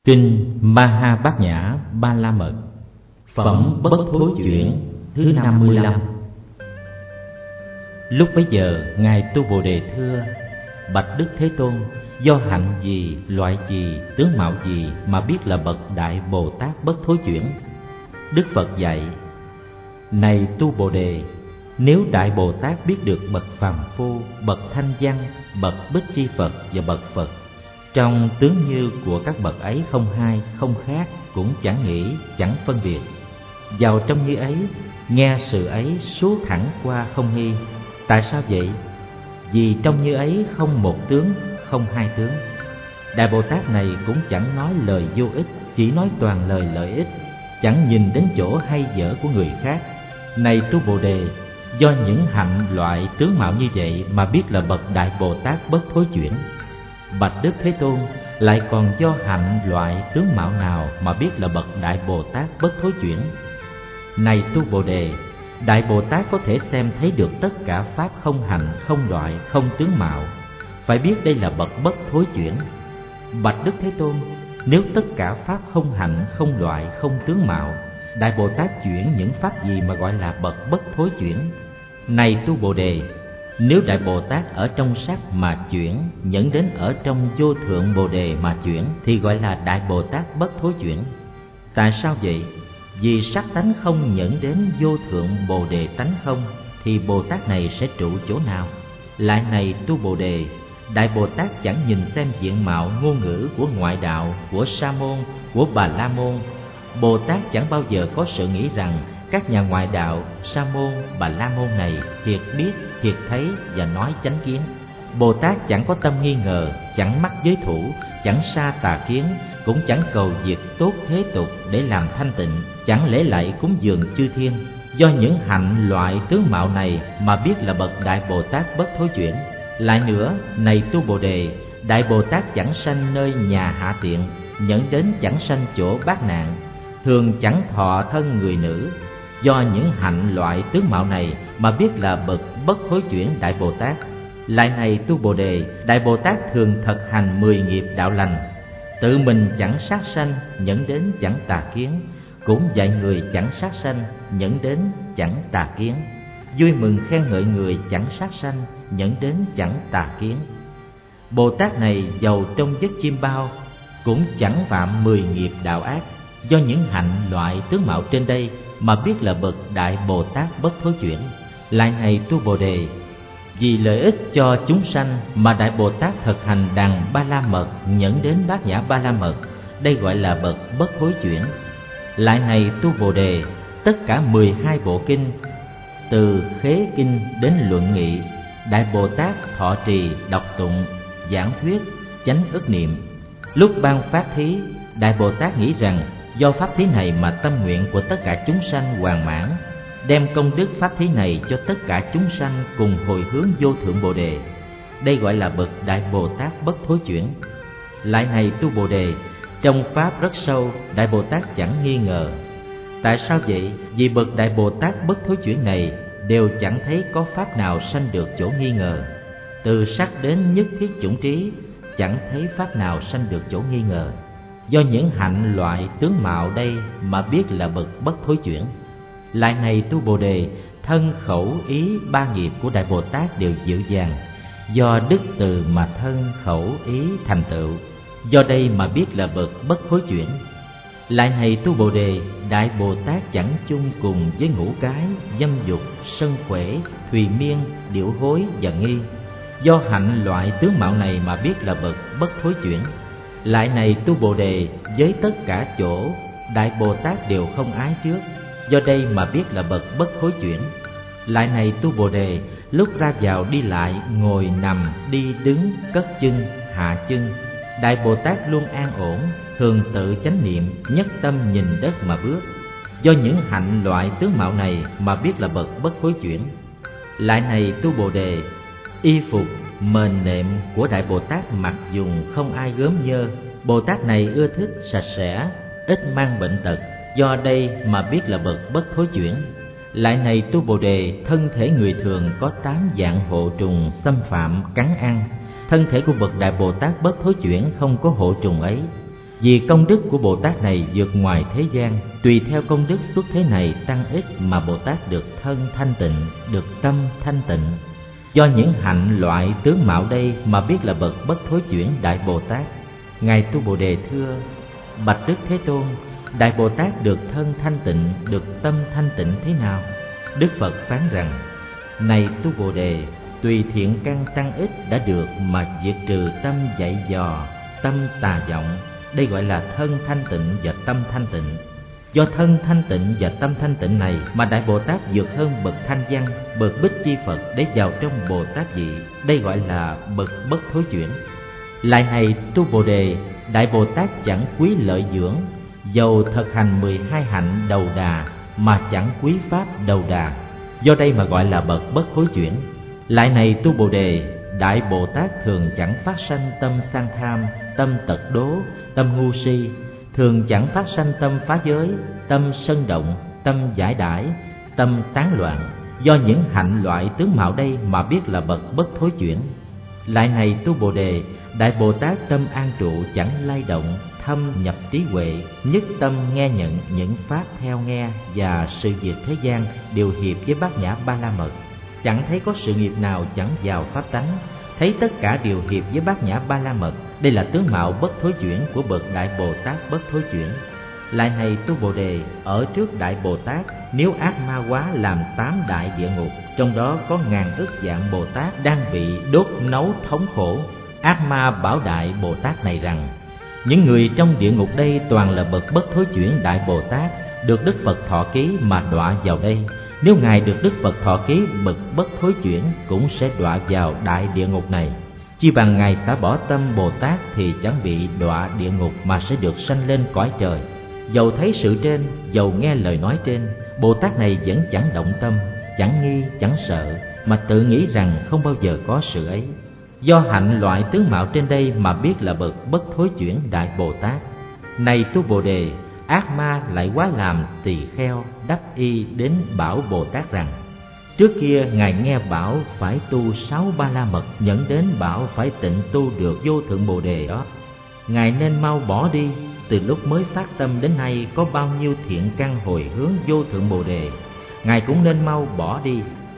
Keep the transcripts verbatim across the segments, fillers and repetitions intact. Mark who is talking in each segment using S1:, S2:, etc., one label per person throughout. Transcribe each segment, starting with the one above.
S1: Kinh Maha Bát Nhã Ba La Mật, phẩm bất thối chuyển thứ năm mươi lăm. Lúc bấy giờ ngài Tu Bồ Đề thưa: Bạch Đức Thế Tôn, do hạnh gì, loại gì, tướng mạo gì mà biết là bậc Đại Bồ Tát bất thối chuyển? Đức Phật dạy: Này Tu Bồ Đề, nếu Đại Bồ Tát biết được bậc phàm phu, bậc thanh văn, bậc Bích Chi Phật và bậc Phật, trong tướng như của các bậc ấy không hai, không khác, cũng chẳng nghĩ, chẳng phân biệt, vào trong như ấy, nghe sự ấy suốt thẳng qua không nghi. Tại sao vậy? Vì trong như ấy không một tướng, không hai tướng. Đại Bồ Tát này cũng chẳng nói lời vô ích, chỉ nói toàn lời lợi ích, chẳng nhìn đến chỗ hay dở của người khác. Này Tu Bồ Đề, do những hạnh loại tướng mạo như vậy mà biết là bậc Đại Bồ Tát bất thối chuyển. Bạch Đức Thế Tôn, lại còn do hạnh loại tướng mạo nào mà biết là bậc Đại Bồ Tát bất thối chuyển? Này Tu Bồ Đề, Đại Bồ Tát có thể xem thấy được tất cả pháp không hạnh, không loại, không tướng mạo, phải biết đây là bậc bất thối chuyển. Bạch Đức Thế Tôn, nếu tất cả pháp không hạnh, không loại, không tướng mạo, Đại Bồ Tát chuyển những pháp gì mà gọi là bậc bất thối chuyển? Này Tu Bồ Đề, nếu Đại Bồ Tát ở trong sắc mà chuyển, dẫn đến ở trong vô thượng Bồ Đề mà chuyển, thì gọi là Đại Bồ Tát bất thối chuyển. Tại sao vậy? Vì sắc tánh không dẫn đến vô thượng Bồ Đề tánh không, thì Bồ Tát này sẽ trụ chỗ nào? Lại này Tu Bồ Đề, Đại Bồ Tát chẳng nhìn xem diện mạo ngôn ngữ của ngoại đạo, của Sa môn, của Bà La môn. Bồ Tát chẳng bao giờ có sự nghĩ rằng các nhà ngoại đạo, Sa môn, Bà La môn này thiệt biết, thiệt thấy và nói chánh kiến. Bồ Tát chẳng có tâm nghi ngờ, chẳng mắc giới thủ, chẳng sa tà kiến, cũng chẳng cầu việc tốt thế tục để làm thanh tịnh, chẳng lễ lạy cúng dường chư thiên. Do những hạnh loại tướng mạo này mà biết là bậc Đại Bồ Tát bất thối chuyển. Lại nữa, này Tu Bồ Đề, Đại Bồ Tát chẳng sanh nơi nhà hạ tiện, nhẫn đến chẳng sanh chỗ bát nạn, thường chẳng thọ thân người nữ. Do những hạnh loại tướng mạo này mà biết là bậc bất thối chuyển Đại Bồ Tát. Lại này Tu Bồ Đề, Đại Bồ Tát thường thực hành mười nghiệp đạo lành, tự mình chẳng sát sanh, nhẫn đến chẳng tà kiến, cũng dạy người chẳng sát sanh, nhẫn đến chẳng tà kiến, vui mừng khen ngợi người chẳng sát sanh, nhẫn đến chẳng tà kiến. Bồ Tát này giàu trong giấc chim bao, cũng chẳng phạm mười nghiệp đạo ác. Do những hạnh loại tướng mạo trên đây mà biết là bậc Đại Bồ Tát bất thối chuyển. Lại này Tu Bồ Đề, vì lợi ích cho chúng sanh mà Đại Bồ Tát thực hành đằng Ba La Mật, nhẫn đến Bát Nhã Ba La Mật, đây gọi là bậc bất thối chuyển. Lại này Tu Bồ Đề, tất cả mười hai bộ kinh, từ Khế Kinh đến Luận Nghị, Đại Bồ Tát thọ trì, đọc tụng, giảng thuyết, chánh ức niệm. Lúc ban phát thí, Đại Bồ Tát nghĩ rằng do pháp thí này mà tâm nguyện của tất cả chúng sanh hoàn mãn, đem công đức pháp thí này cho tất cả chúng sanh cùng hồi hướng vô thượng Bồ Đề. Đây gọi là bậc Đại Bồ Tát bất thối chuyển. Lại này Tu Bồ Đề, trong pháp rất sâu, Đại Bồ Tát chẳng nghi ngờ. Tại sao vậy? Vì bậc Đại Bồ Tát bất thối chuyển này đều chẳng thấy có pháp nào sanh được chỗ nghi ngờ. Từ sắc đến nhất thiết chủng trí, chẳng thấy pháp nào sanh được chỗ nghi ngờ. Do những hạnh loại tướng mạo đây mà biết là bậc bất thối chuyển. Lại này Tu Bồ Đề, thân khẩu ý ba nghiệp của Đại Bồ Tát đều dịu dàng, do đức từ mà thân khẩu ý thành tựu. Do đây mà biết là bậc bất thối chuyển. Lại này Tu Bồ Đề, Đại Bồ Tát chẳng chung cùng với ngũ cái, dâm dục, sân khỏe, thùy miên, điểu hối và nghi. Do hạnh loại tướng mạo này mà biết là bậc bất thối chuyển. Lại này Tu Bồ Đề, với tất cả chỗ, Đại Bồ Tát đều không ái trước. Do đây mà biết là bậc bất thối chuyển. Lại này Tu Bồ Đề, lúc ra vào đi lại, ngồi nằm, đi đứng, cất chân, hạ chân, Đại Bồ Tát luôn an ổn, thường tự chánh niệm, nhất tâm nhìn đất mà bước. Do những hạnh loại tướng mạo này mà biết là bậc bất thối chuyển. Lại này Tu Bồ Đề, y phục, mền nệm của Đại Bồ Tát mặc dùng không ai gớm nhơ. Bồ Tát này ưa thích sạch sẽ, ít mang bệnh tật. Do đây mà biết là bậc bất thối chuyển. Lại này Tu Bồ Đề, thân thể người thường có tám dạng hộ trùng xâm phạm cắn ăn. Thân thể của bậc Đại Bồ Tát bất thối chuyển không có hộ trùng ấy. Vì công đức của Bồ Tát này vượt ngoài thế gian, tùy theo công đức xuất thế này tăng ít mà Bồ Tát được thân thanh tịnh, được tâm thanh tịnh. Do những hạnh loại tướng mạo đây mà biết là bậc bất thối chuyển Đại Bồ Tát. Ngài Tu Bồ Đề thưa: Bạch Đức Thế Tôn, Đại Bồ Tát được thân thanh tịnh, được tâm thanh tịnh thế nào? Đức Phật phán rằng: Này Tu Bồ Đề, tùy thiện căn tăng ít đã được mà diệt trừ tâm dạy dò, tâm tà vọng. Đây gọi là thân thanh tịnh và tâm thanh tịnh. Do thân thanh tịnh và tâm thanh tịnh này mà Đại Bồ Tát vượt hơn bậc Thanh Văn, bậc Bích Chi Phật để vào trong Bồ Tát vị. Đây gọi là bậc bất thối chuyển. Lại này Tu Bồ Đề, Đại Bồ Tát chẳng quý lợi dưỡng, dầu thực hành mười hai hạnh đầu đà mà chẳng quý pháp đầu đà. Do đây mà gọi là bậc bất thối chuyển. Lại này Tu Bồ Đề, Đại Bồ Tát thường chẳng phát sanh tâm sang tham, tâm tật đố, tâm ngu si, thường chẳng phát sanh tâm phá giới, tâm sân động, tâm giải đãi, tâm tán loạn. Do những hạnh loại tướng mạo đây mà biết là bậc bất thối chuyển. Lại này Tu Bồ Đề, Đại Bồ Tát tâm an trụ chẳng lay động, thâm nhập trí huệ, nhất tâm nghe nhận những pháp theo nghe, và sự việc thế gian đều hiệp với bát nhã ba la mật. Chẳng thấy có sự nghiệp nào chẳng vào pháp tánh, thấy tất cả đều hiệp với bát nhã ba la mật. Đây là tướng mạo bất thối chuyển của bậc Đại Bồ Tát bất thối chuyển. Lại này Tu Bồ Đề, ở trước Đại Bồ Tát, nếu ác ma quá làm tám đại địa ngục, trong đó có ngàn ức vạn Bồ Tát đang bị đốt nấu thống khổ. Ác ma bảo Đại Bồ Tát này rằng: những người trong địa ngục đây toàn là bậc bất thối chuyển Đại Bồ Tát, được Đức Phật thọ ký mà đọa vào đây. Nếu Ngài được Đức Phật thọ ký bậc bất thối chuyển, cũng sẽ đọa vào đại địa ngục này. Chi bằng Ngài xả bỏ tâm Bồ Tát thì chẳng bị đọa địa ngục mà sẽ được sanh lên cõi trời. Dầu thấy sự trên, dầu nghe lời nói trên, Bồ Tát này vẫn chẳng động tâm, chẳng nghi, chẳng sợ, mà tự nghĩ rằng không bao giờ có sự ấy. Do hạnh loại tướng mạo trên đây mà biết là bậc bất thối chuyển Đại Bồ Tát. Này Tu Bồ Đề, ác ma lại quá làm tỳ kheo đắc y đến bảo Bồ Tát rằng: trước kia Ngài nghe bảo phải tu sáu ba la mật, nhẫn đến bảo phải tịnh tu được vô thượng Bồ Đề đó. Ngài nên mau bỏ đi, từ lúc mới phát tâm đến nay có bao nhiêu thiện căn hồi hướng vô thượng Bồ Đề, Ngài cũng nên mau bỏ đi.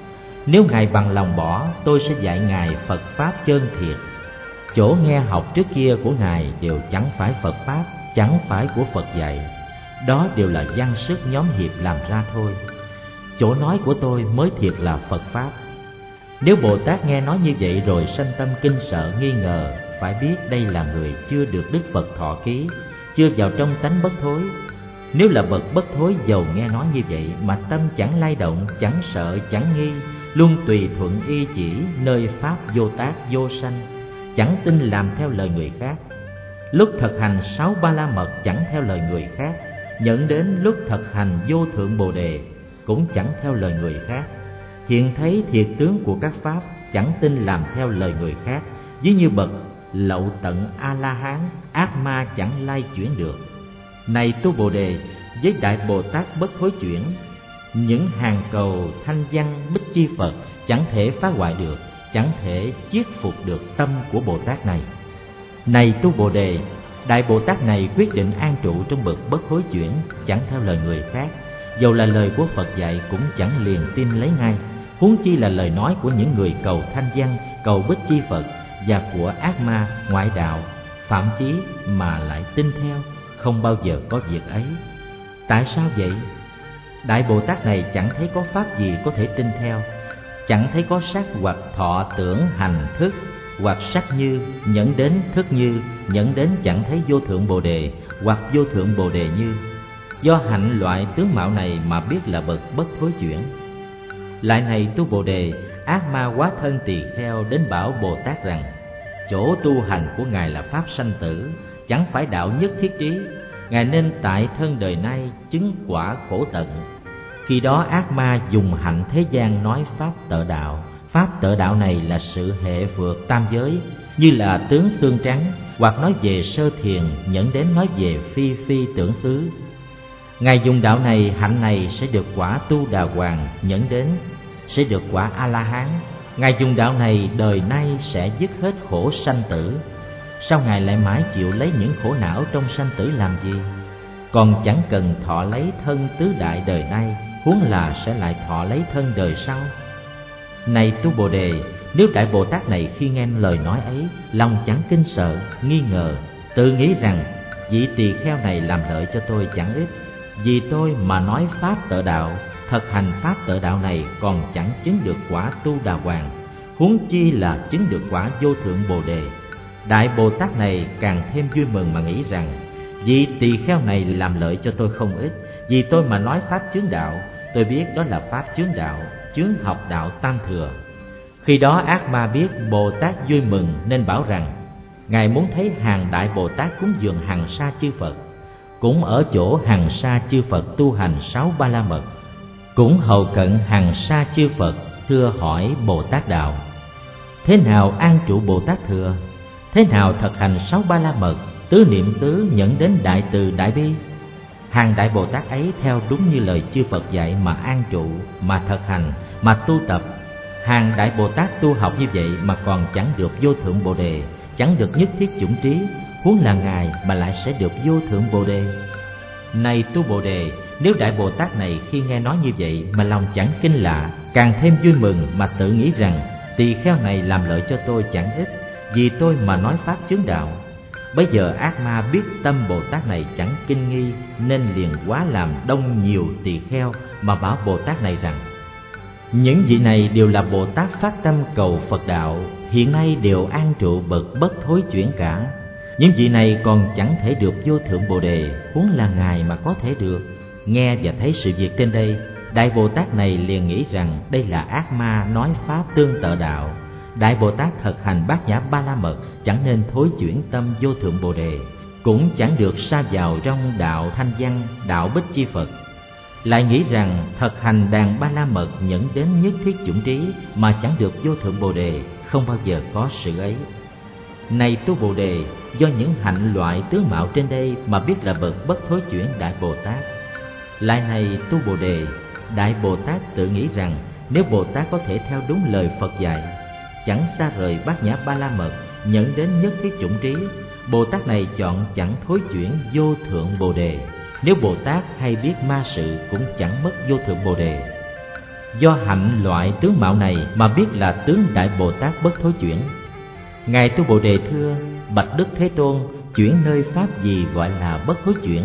S1: Nếu Ngài bằng lòng bỏ, tôi sẽ dạy Ngài Phật Pháp chân thiệt. Chỗ nghe học trước kia của Ngài đều chẳng phải Phật Pháp, chẳng phải của Phật dạy. Đó đều là văn sức nhóm hiệp làm ra thôi. Chỗ nói của tôi mới thiệt là Phật Pháp. Nếu Bồ Tát nghe nói như vậy rồi sanh tâm kinh sợ nghi ngờ, phải biết đây là người chưa được Đức Phật thọ ký, chưa vào trong tánh bất thối. Nếu là bậc bất thối, dầu nghe nói như vậy mà tâm chẳng lay động, chẳng sợ, chẳng nghi, luôn tùy thuận y chỉ nơi pháp vô tác vô sanh, chẳng tin làm theo lời người khác. Lúc thực hành sáu ba la mật chẳng theo lời người khác, nhận đến lúc thực hành vô thượng Bồ Đề cũng chẳng theo lời người khác. Hiện thấy thiệt tướng của các pháp, chẳng tin làm theo lời người khác. Ví như bậc lậu tận A La Hán, ác ma chẳng lay chuyển được. Này Tu Bồ Đề, với Đại Bồ Tát bất thối chuyển, những hàng cầu Thanh Văn Bích Chi Phật chẳng thể phá hoại được, chẳng thể chiết phục được tâm của Bồ Tát này. Này Tu Bồ Đề, Đại Bồ Tát này quyết định an trụ trong bậc bất thối chuyển, chẳng theo lời người khác. Dầu là lời của Phật dạy cũng chẳng liền tin lấy ngay, huống chi là lời nói của những người cầu Thanh Văn, cầu Bích Chi Phật và của ác ma ngoại đạo phạm chí mà lại tin theo, không bao giờ có việc ấy. Tại sao vậy? Đại Bồ Tát này chẳng thấy có pháp gì có thể tin theo, chẳng thấy có sắc hoặc thọ tưởng hành thức, hoặc sắc như, nhẫn đến thức như, nhẫn đến chẳng thấy vô thượng Bồ Đề, hoặc vô thượng Bồ Đề như. Do hạnh loại tướng mạo này mà biết là bậc bất thối chuyển. Lại này Tu Bồ Đề, ác ma hóa thân tỳ kheo đến bảo Bồ Tát rằng: chỗ tu hành của Ngài là pháp sanh tử, chẳng phải đạo nhất thiết trí. Ngài nên tại thân đời nay chứng quả khổ tận. Khi đó ác ma dùng hạnh thế gian nói pháp tợ đạo. Pháp tợ đạo này là sự hệ vượt tam giới, như là tướng xương trắng, hoặc nói về sơ thiền, nhẫn đến nói về phi phi tưởng xứ. Ngài dùng đạo này, hạnh này sẽ được quả tu đà hoàng, nhẫn đến sẽ được quả A La Hán. Ngài dùng đạo này đời nay sẽ dứt hết khổ sanh tử. sao Ngài lại mãi chịu lấy những khổ não trong sanh tử làm gì? Còn chẳng cần thọ lấy thân tứ đại đời nay, huống là sẽ lại thọ lấy thân đời sau. Này tu Bồ Đề, nếu Đại Bồ Tát này khi nghe lời nói ấy, lòng chẳng kinh sợ, nghi ngờ, tự nghĩ rằng vị tỳ kheo này làm lợi cho tôi chẳng ít, vì tôi mà nói pháp tự đạo, thực hành pháp tự đạo này còn chẳng chứng được quả tu đà hoàng, huống chi là chứng được quả vô thượng Bồ Đề. Đại Bồ Tát này càng thêm vui mừng mà nghĩ rằng vị tỳ kheo này làm lợi cho tôi không ít, vì tôi mà nói pháp chướng đạo, tôi biết đó là pháp chướng đạo, chướng học đạo tam thừa. Khi đó Ác Ma biết Bồ Tát vui mừng nên bảo rằng Ngài muốn thấy hàng Đại Bồ Tát cúng dường hằng sa chư Phật, cũng ở chỗ hằng sa chư Phật tu hành sáu ba la mật, cũng hầu cận hằng sa chư Phật thưa hỏi Bồ Tát đạo. Thế nào an trụ Bồ Tát thừa? Thế nào thực hành sáu ba la mật, tứ niệm xứ dẫn đến đại từ đại bi? Hàng Đại Bồ Tát ấy theo đúng như lời chư Phật dạy mà an trụ, mà thực hành, mà tu tập. Hàng Đại Bồ Tát tu học như vậy mà còn chẳng được vô thượng Bồ Đề, chẳng được nhất thiết chủng trí, huống là Ngài mà lại sẽ được vô thượng Bồ Đề. Này tu Bồ Đề, nếu Đại Bồ Tát này khi nghe nói như vậy mà lòng chẳng kinh lạ, càng thêm vui mừng mà tự nghĩ rằng tỳ kheo này làm lợi cho tôi chẳng ít, vì tôi mà nói pháp chướng đạo. Bây giờ Ác Ma biết tâm Bồ Tát này chẳng kinh nghi, nên liền quá làm đông nhiều tỳ kheo mà bảo Bồ Tát này rằng những vị này đều là Bồ Tát phát tâm cầu Phật đạo, hiện nay đều an trụ bậc bất thối chuyển cả. Những vị này còn chẳng thể được vô thượng Bồ Đề, huống là Ngài mà có thể được. Nghe và thấy sự việc trên đây, Đại Bồ Tát này liền nghĩ rằng đây là Ác Ma nói pháp tương tự đạo. Đại Bồ Tát thực hành bát nhã ba la mật, chẳng nên thối chuyển tâm vô thượng Bồ Đề, cũng chẳng được sa vào trong đạo thanh văn, đạo bích chi Phật. Lại nghĩ rằng thực hành đàn ba la mật dẫn đến nhất thiết chủng trí mà chẳng được vô thượng Bồ Đề, không bao giờ có sự ấy. Này tu Bồ Đề, do những hạnh loại tướng mạo trên đây mà biết là bậc bất thối chuyển Đại Bồ Tát. Lại này tu Bồ Đề, Đại Bồ Tát tự nghĩ rằng nếu Bồ Tát có thể theo đúng lời Phật dạy, chẳng xa rời bát nhã ba la mật, nhận đến nhất thiết chủng trí, Bồ Tát này chọn chẳng thối chuyển vô thượng Bồ Đề. Nếu Bồ Tát hay biết ma sự cũng chẳng mất vô thượng Bồ Đề. Do hạnh loại tướng mạo này mà biết là tướng Đại Bồ Tát bất thối chuyển. Ngài tu Bồ Đề thưa: bạch Đức Thế Tôn, chuyển nơi pháp gì gọi là bất thối chuyển?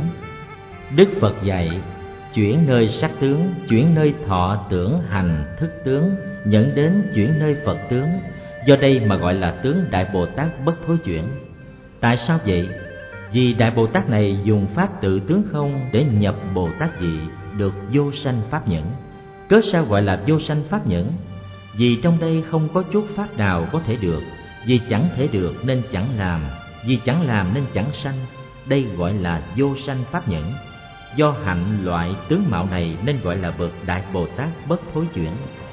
S1: Đức Phật dạy: chuyển nơi sắc tướng, chuyển nơi thọ tưởng hành thức tướng, dẫn đến chuyển nơi Phật tướng. Do đây mà gọi là tướng Đại Bồ Tát bất thối chuyển. Tại sao vậy? Vì Đại Bồ Tát này dùng pháp tự tướng không để nhập Bồ Tát vị, được vô sanh pháp nhẫn. Cớ sao gọi là vô sanh pháp nhẫn? Vì trong đây không có chút pháp nào có thể được. Vì chẳng thể được nên chẳng làm, vì chẳng làm nên chẳng sanh. Đây gọi là vô sanh pháp nhẫn. Do hạnh loại tướng mạo này nên gọi là bậc Đại Bồ Tát bất thối chuyển.